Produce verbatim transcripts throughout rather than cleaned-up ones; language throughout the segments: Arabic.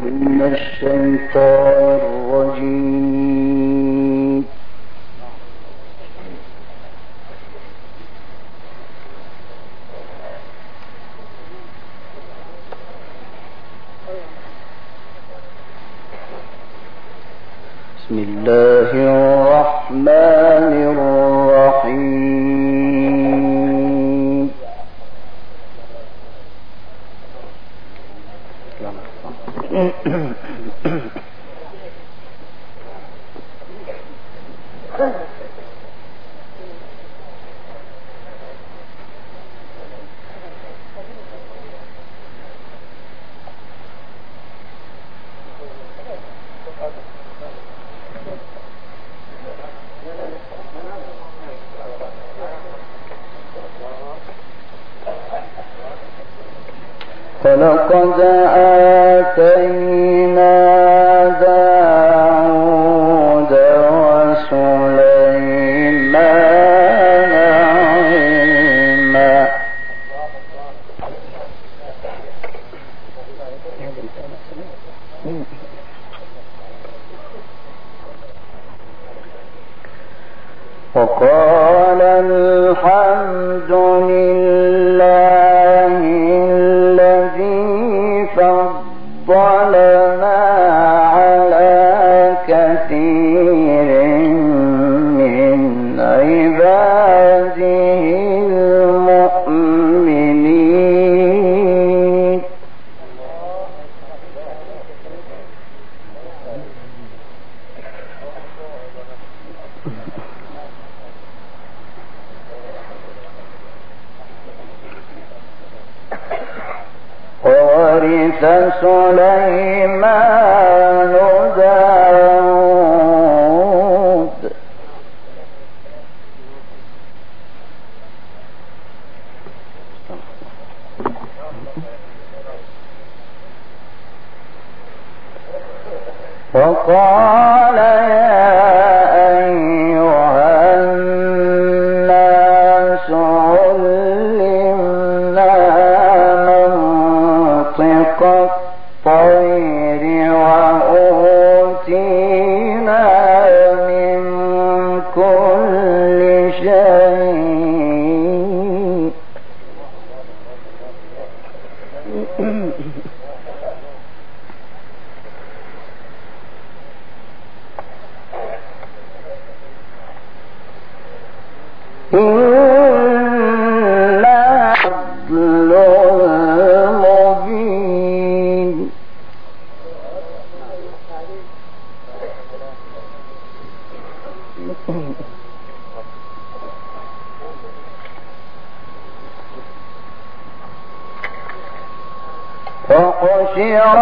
من الشيطان الرجيم. بسم الله الرحمن الرحيم. فلقد آتينا داود وسليمان علما. وقال الحمد لله فضلنا على كثير من عباده المؤمنين. وورث سليمان داود وقال يا أيها الناس علمنا منطق الطير وأوتينا من كل شيء. إلا فضل مبين. وحشر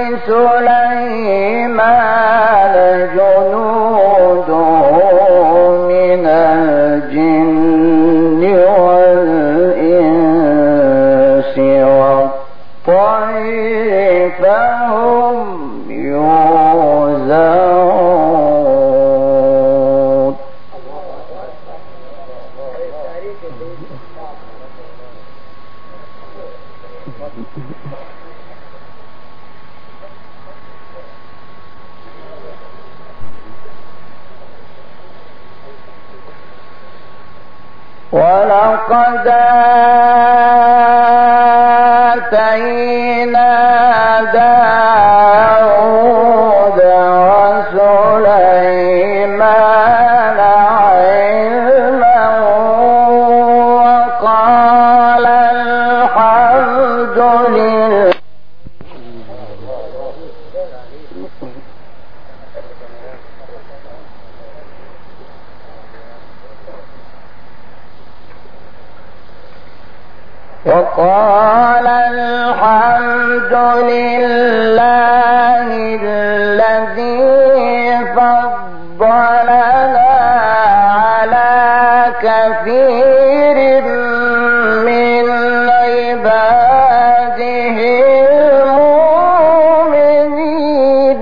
لسليمان جنوده من الجن والإنس والطير فهم يوزعون. ولقد آتينا داود وسليمان علما. وقال الحمد لله. وقال الحمد لله الذي فضلنا على كثير من عباده المؤمنين.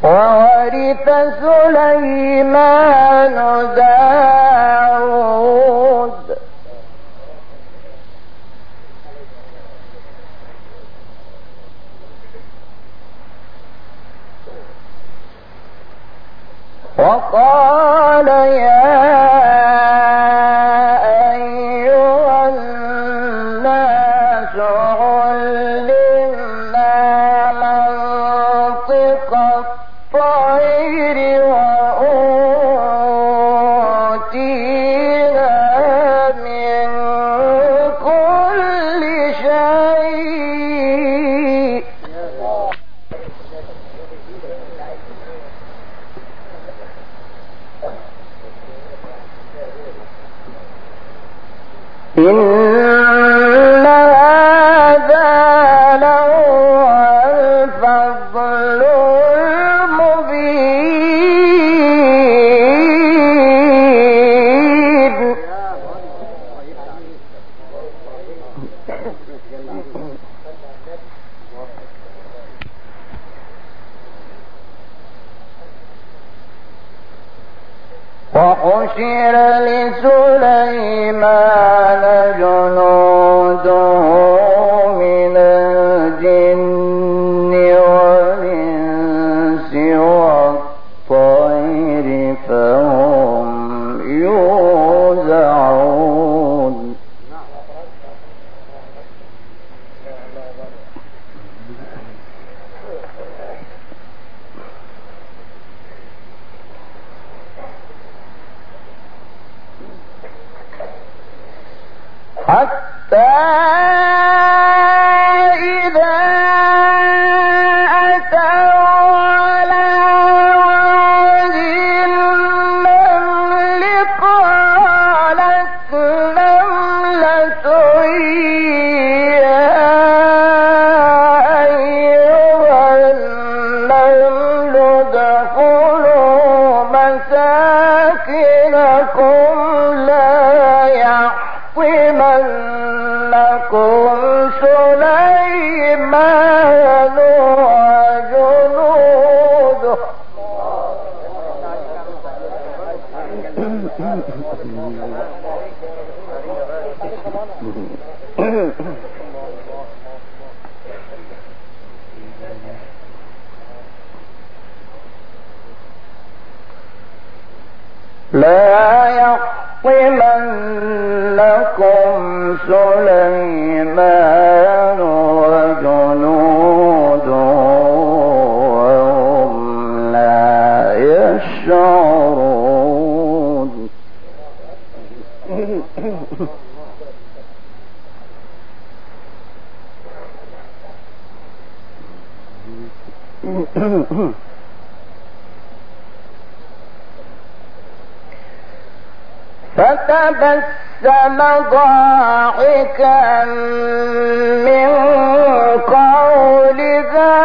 وورث سليمان داود وقال يا أيها الناس علمنا منطق الطير وأوتينا من كل شيء إن هذا لهو الفضل المبين وحشر لسليمان جنوده من الجن والإنس والطير فهم يوزعون حتى إذا أتوا على واد النمل قالت نملة يا أيها النمل ادخلوا مساكنكم لا يحطمنكم سليمان وجنوده لا يحطمنكم سليمان وجنوده وهم لا يشعرون فتبسم ضاحكا من قولها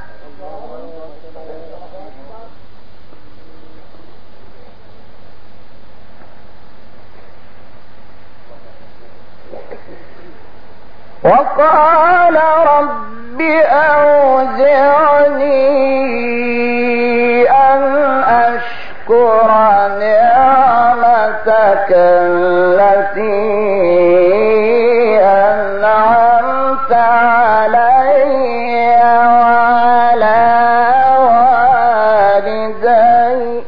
وقال رب أوزعني أن أشكر نعمتك التي أنعمت علي وعلى والدي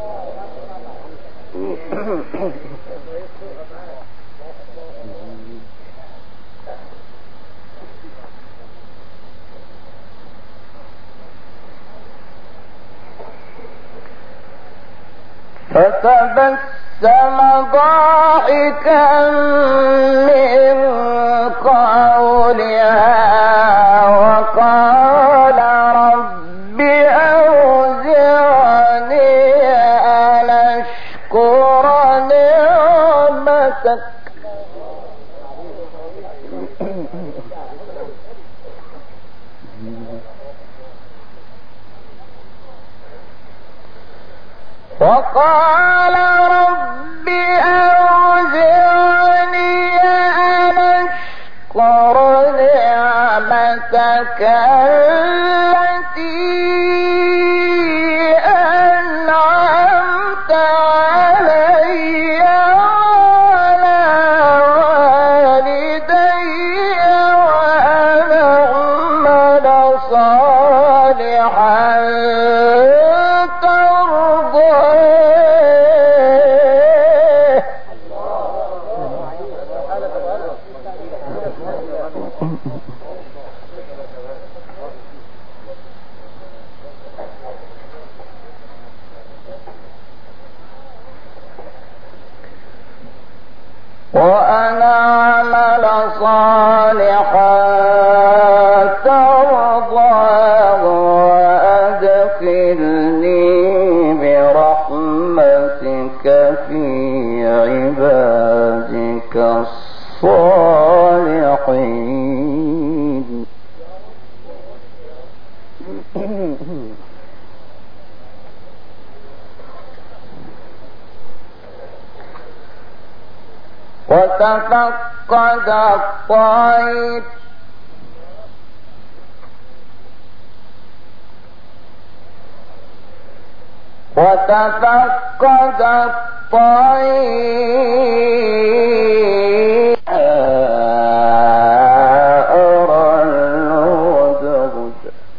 فتبسم ضاحكا من قولها وقال رب أوزعني أن أشكر نعمتك وقال رب أوزعني أن أشكر نعمتك التي وأن أعمل صالحا ترضاه وأدخلني برحمتك في عبادك الصالحين. وتفقد الطير وتفقد الطير أرى الهدهد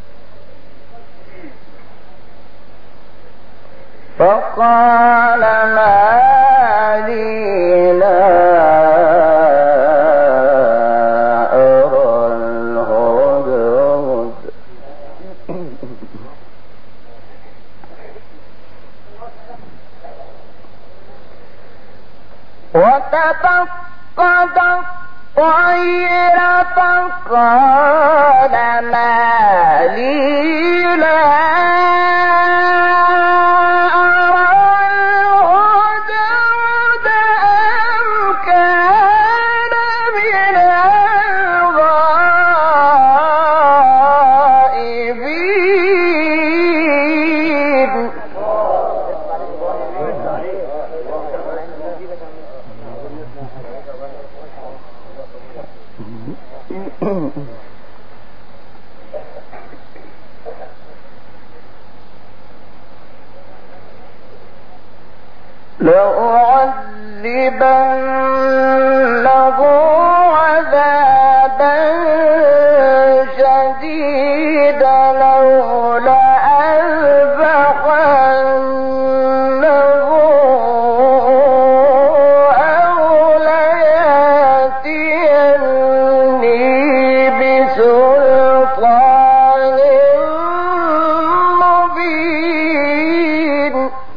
فقال ما لي لا وتفقد الطير فقال ما لي لا أرى الهدهد أم كان من الغائبين. لأعذبنه عذابا شديدا أو لأذبحنه أو ليأتيني بسلطان مبين.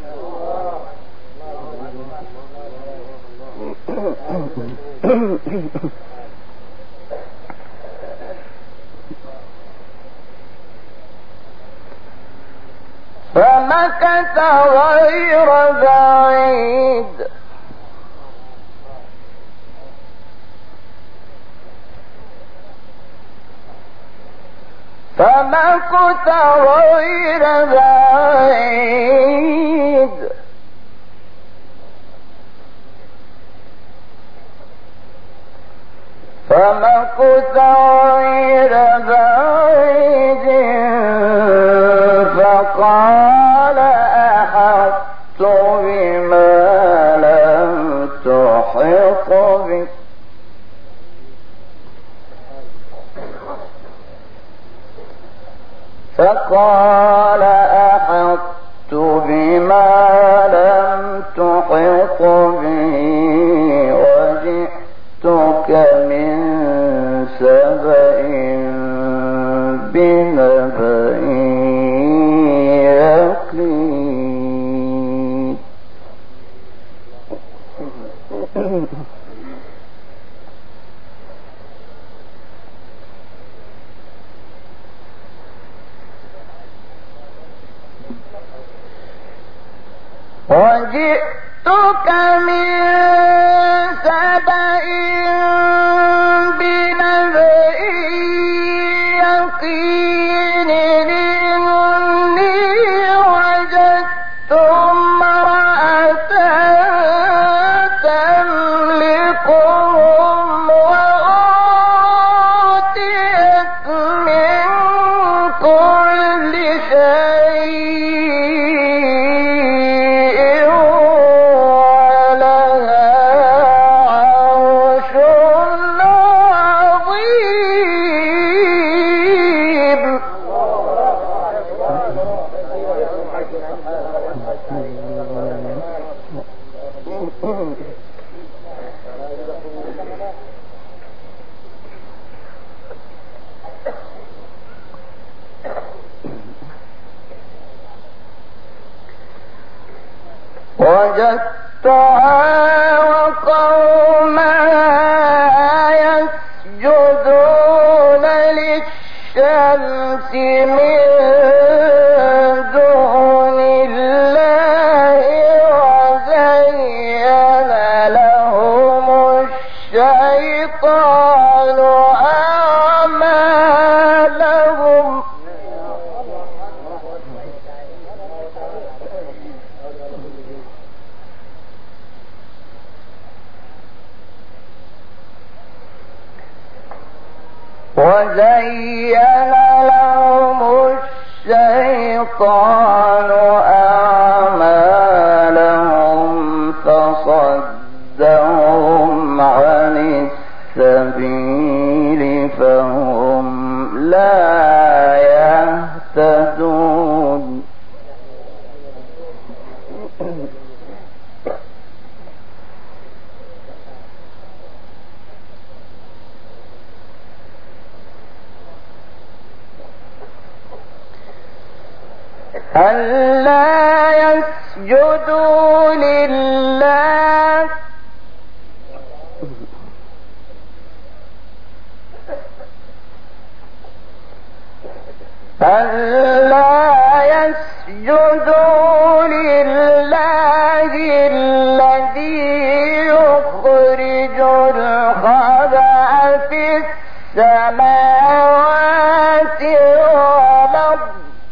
فمكث غير بعيد فمكث غير بعيد فمكث غير بعيد فقال أحطت بما لم تحط به فقال أحطت بما لم تحط به وجئتك من سبأ بنبأ يقين. وجئتك من سبأ بنبأ يقين إني وجدت امرأة تملكهم وأوتيت من كل شيء ولها عرش وجدتها وقومها يسجدون للشمس من دون الله وزين لهم الشيطان أعمالهم وزين لهم الشيطان أعمالهم فصدهم عن السبيل فهم لا يهتدون ألا يسجدوا لله ألا يسجدوا لله الذي يخرج الخبأ في السماوات والأرض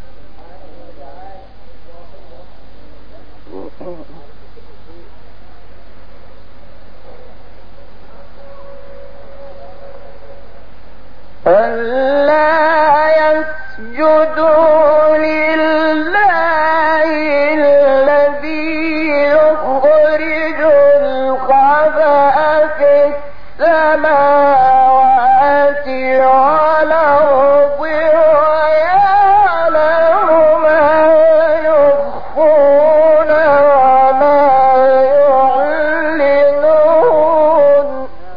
ألا يسجدوا لله الذي يخرج الخبأ في السماوات والأرض ويعلم ما يخفون وما يعلنون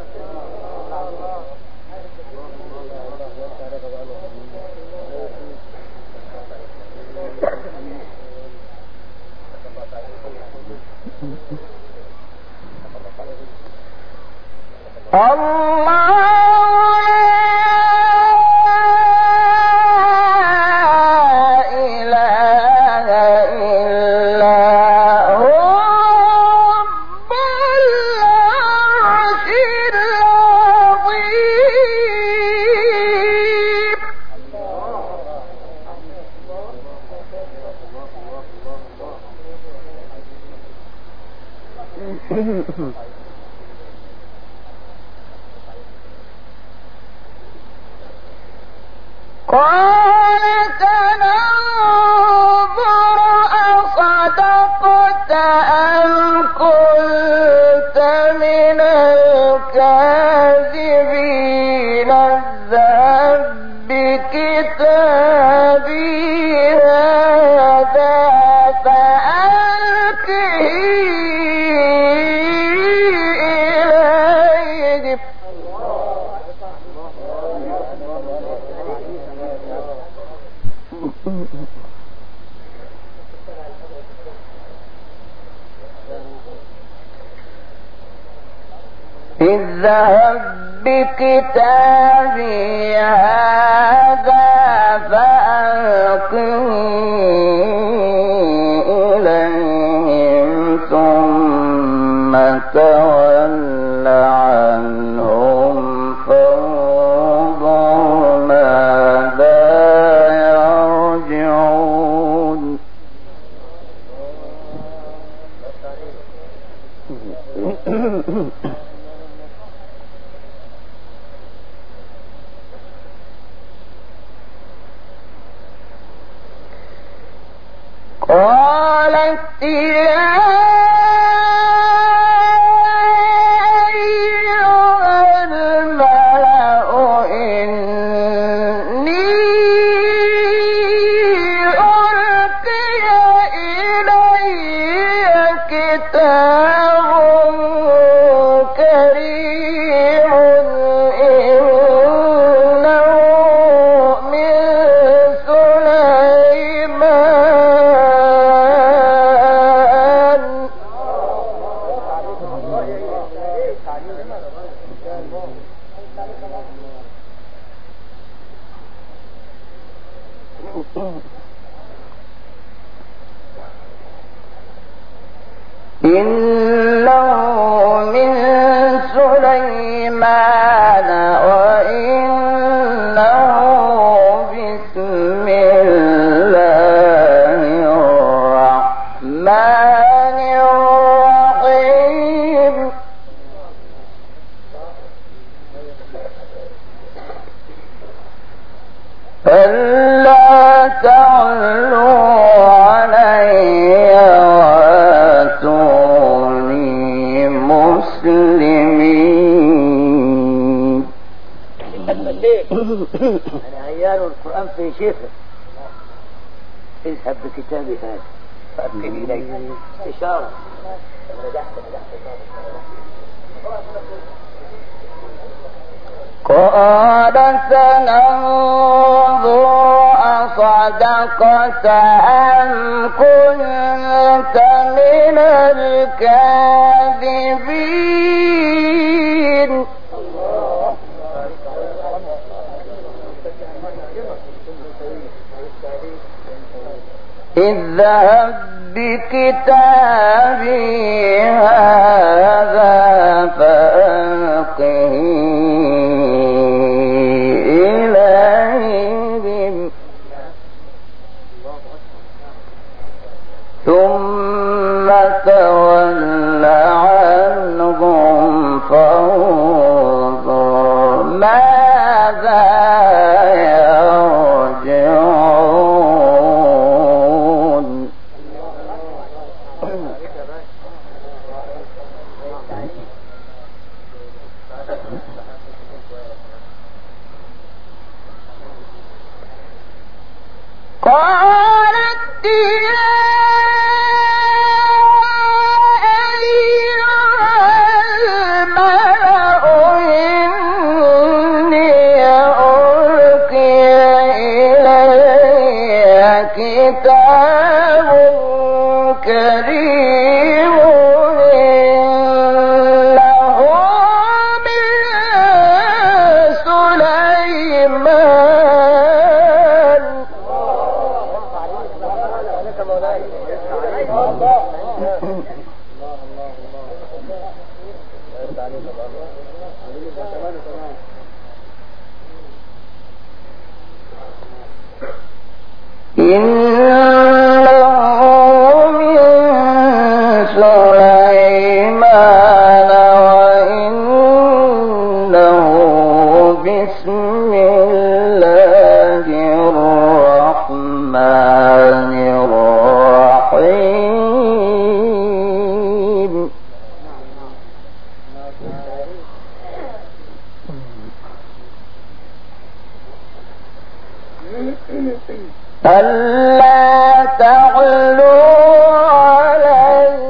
الله لا إله إلا هو رب العرش العظيم قال سننظر أصدقت أم كنت من الكاذبين اذهب بكتابي هذا فألقه إليهم اذهب بكتابي هذا فألقه إليهم ثم تول عنهم فانظر ماذا يرجعون قالت يا أيها الملأ إني ألقي إنه من سليمان وإنه بسم الله الرحمن الرحيم ألا تعلوا علي وأتوني مسلمين. أنا عيال القرآن في شيخه. اذهب بكتابي هذا فأبكي إليك إشارة. قال سننظر أصدقت أم كنت من الكاذبين. اذهب بكتابي هذا فألقه إليهم ثم تول عنهم فانظر ماذا يرجعون. قالت يا كتاب كريم له من سليمان. إنه من سليمان وإنه بسم الله الرحمن الرحيم. ألا تعلوا علي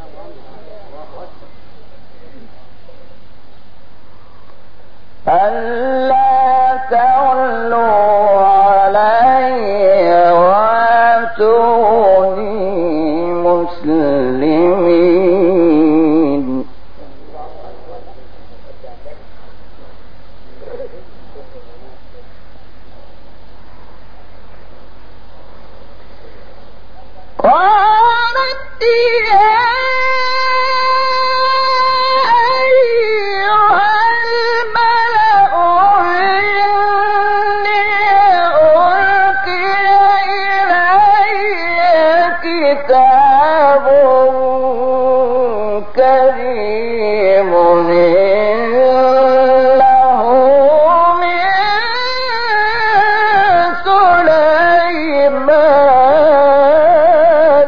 ألا تعلوا علي وأتوني مسلمين. قالت يا أيها الملأ إني ألقي إلي كتاب كريم له من سليمان.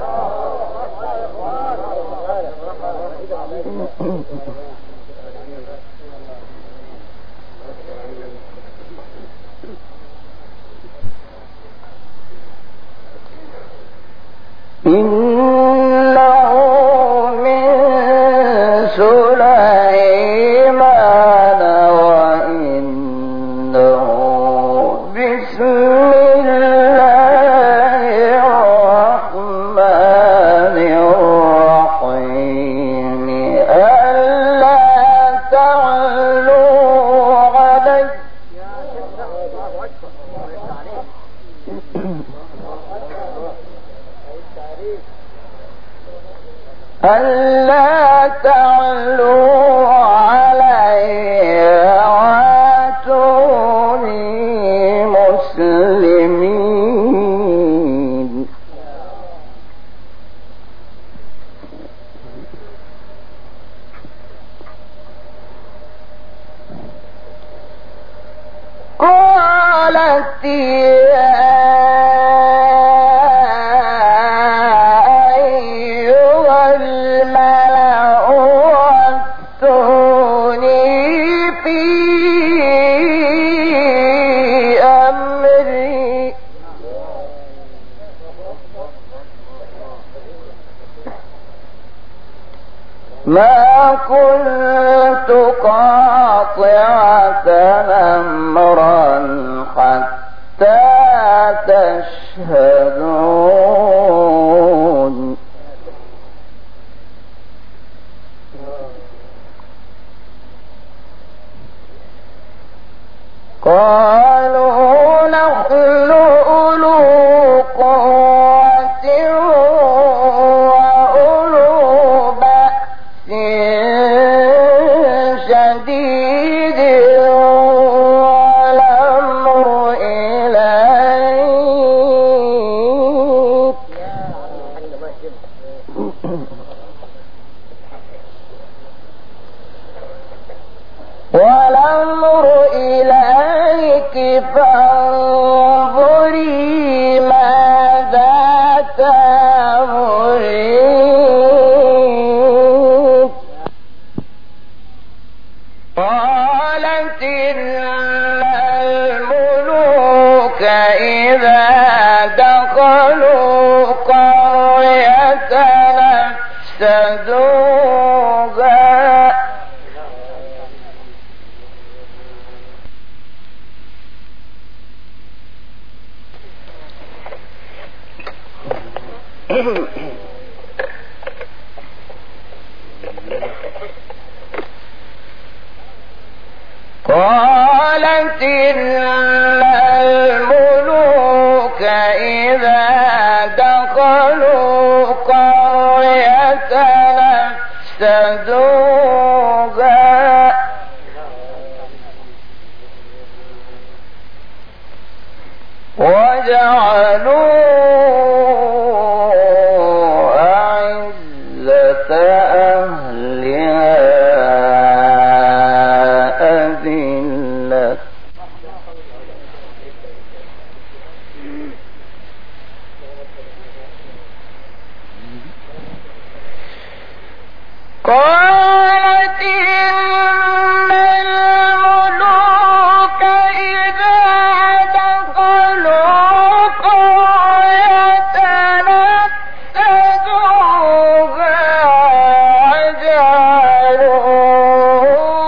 إنه من سليمان وإنه بسم الله الرحمن الرحيم. ألا تعلوا علي ألا تعلوا علي وأتوني مسلمين. قالت يا أيها الملأ وافتوني في أمري ما كنت قاطعة أمرا حتى تشهدون. قالوا نحن أولو قوة وأولو بأس شديد والأمر إليك والأمر إليك فانظري ماذا تأمرين. قالت إن الملوك إذا دخلوا قرية أفسدوها قالت إن الملوك إذا دخلوا قرية أفسدوها وجعلوا أعزة أهلها أذلة. قالت إن الملوك إذا دخلوا قرية أفسدوها وجعلوا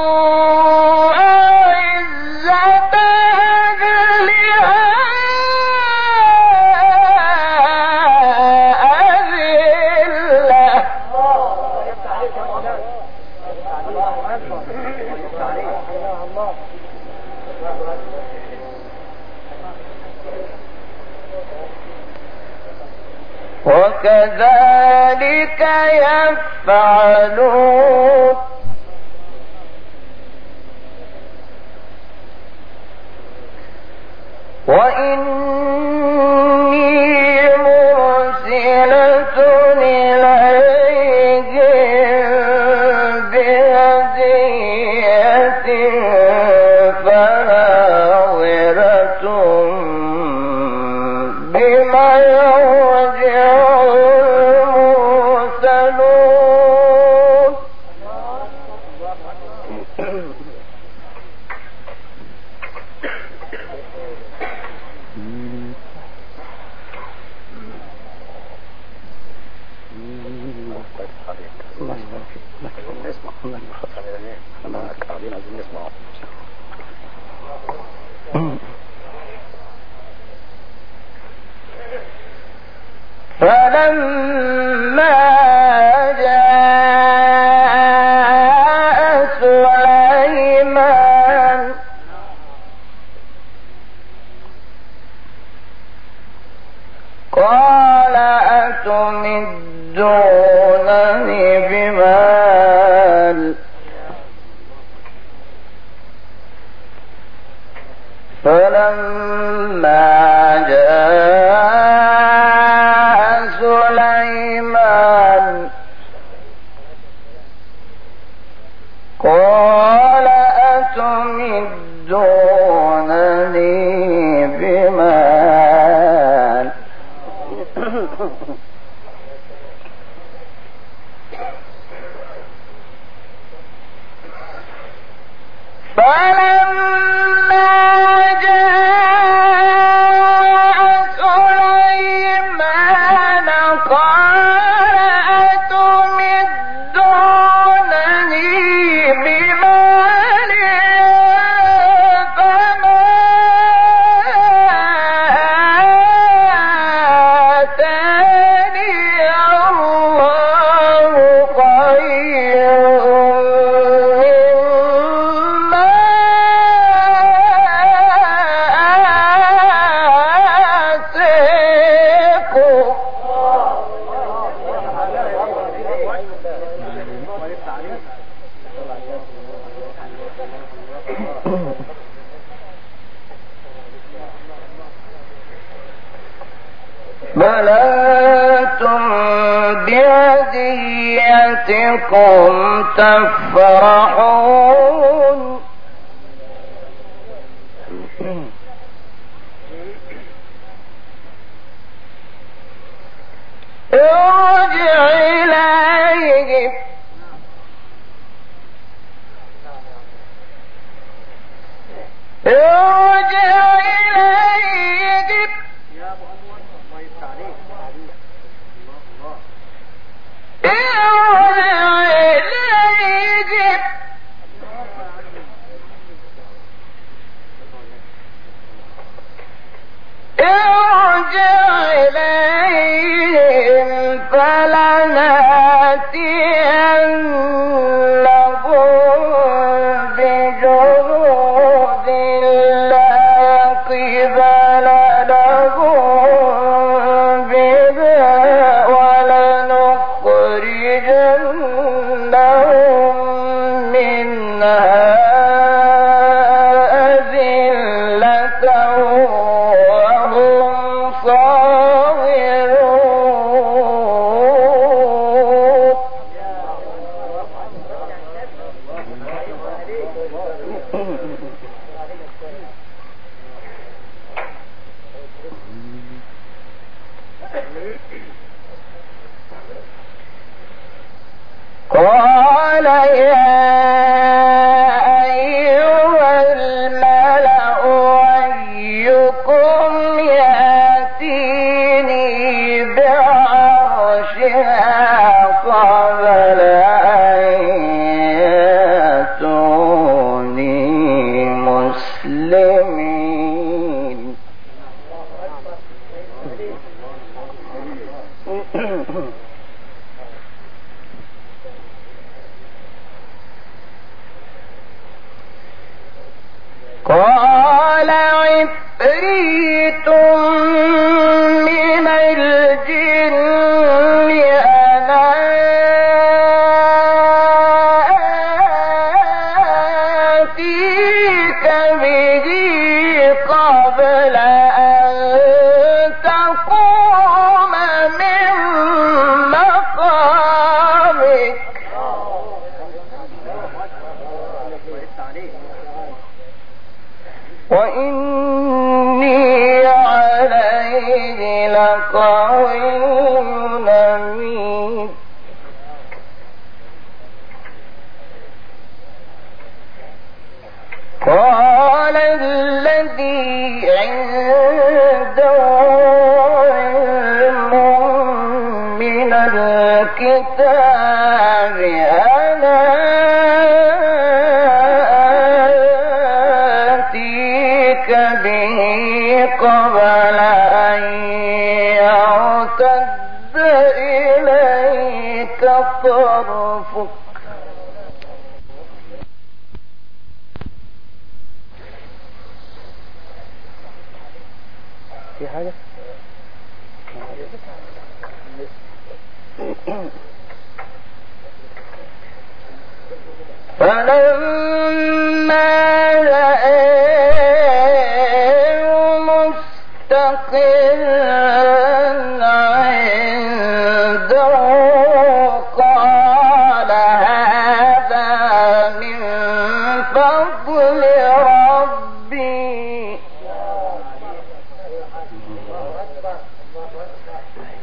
أعزة أهلها أذلة. وكذلك يفعلون. وإني مرسلة إليهم بهدية فناظرة بما يرجع المرسلون. فلما جاء سليمان قال أتمدونني بل أنتم بهديتكم تفرحون ارجع إليهم ارجع إليهم ارجع إليهم فلنأتينهم بجنود لا قبل لهم بها ولنخرجنهم منها أذلة وهم صاغرون. قال يا أيها الملأ أيكم يأتيني بعرشها قبل أن يأتوني مسلمين. قال عفريت من الجن أنا آتيك به قبل أن تقوم من مقامك وإني عليه لقوي أمين. قال الذي عنده علم من الكتاب أنا به قبل أن يرتد إليك طرفك. في حاجة؟ فلما رأيه مستقرا عنده قال هذا من فضل ربي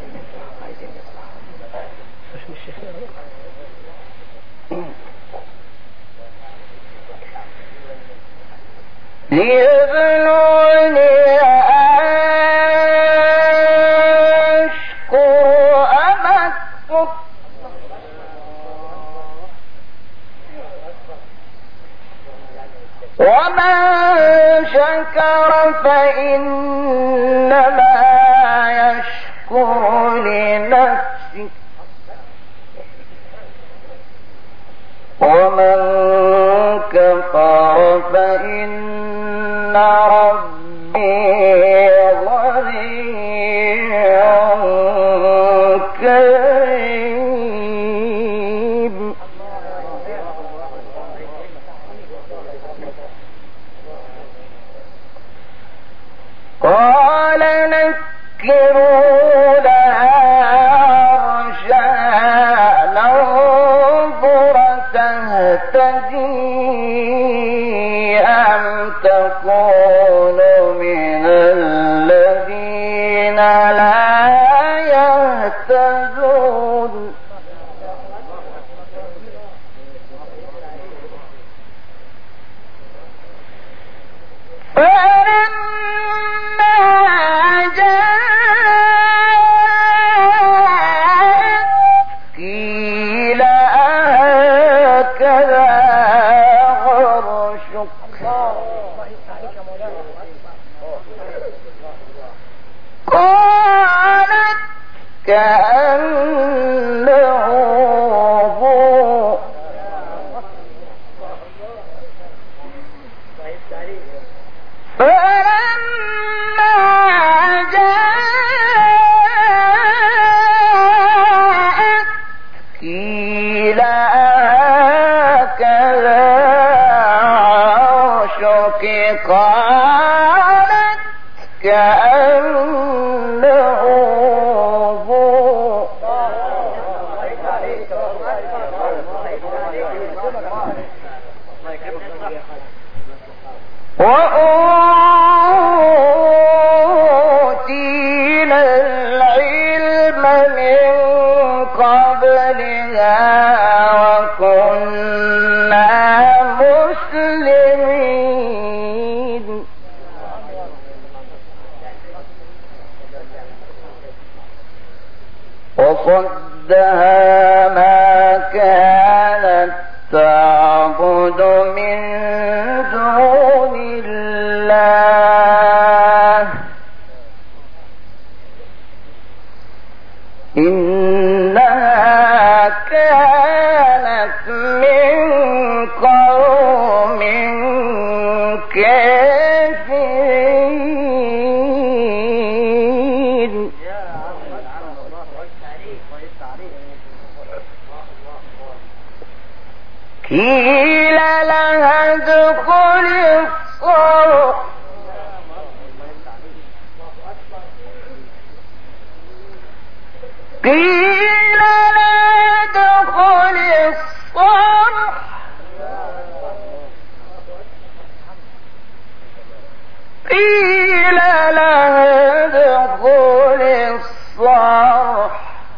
ليبلوني أشكر أم أكفر ومن شكر فإنما يشكر لنفسه ومن كفر فإن ربي غني كريم. قال نكروا لها عرشها ننظر تهتدي أم تكون من الذين لا يهتدون. فلما جاءت قيل هكذا عرشك قالت كأنه هو فلما جاءت قيل هكذا عرشك قالت كأنه هو وأوتينا العلم من قبلها وكنا مسلمين. وصدها ما كانت تعبد من دون الله إنها كانت من قوم كافرين. قيل لها ادخل الصرح قيل لها ادخل الصرح قيل لها ادخل الصرح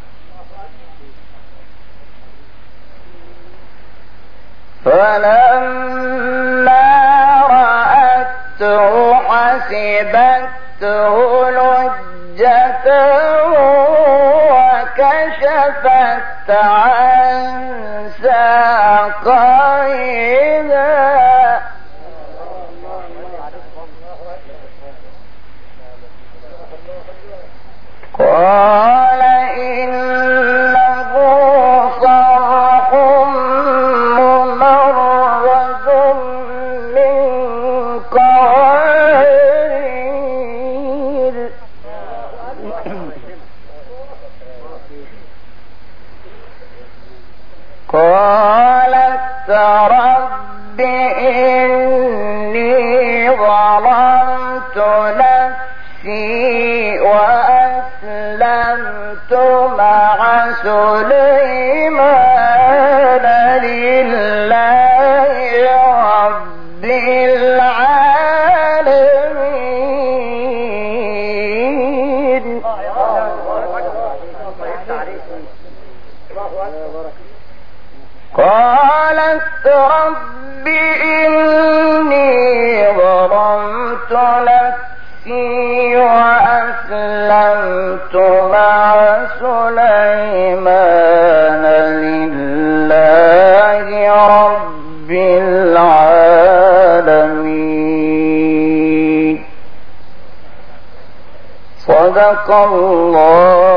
فلما رأته حسبته لجة وكشفت عن ساقيها قال إنه صرح ممرد من قوارير قالت رب إني ظلمت نفسي وأسلمت مع سليمان لله رب العالمين. قالت رب إني ظلمت نفسي وأسلمت مع سليمان لله رب العالمين. صدق الله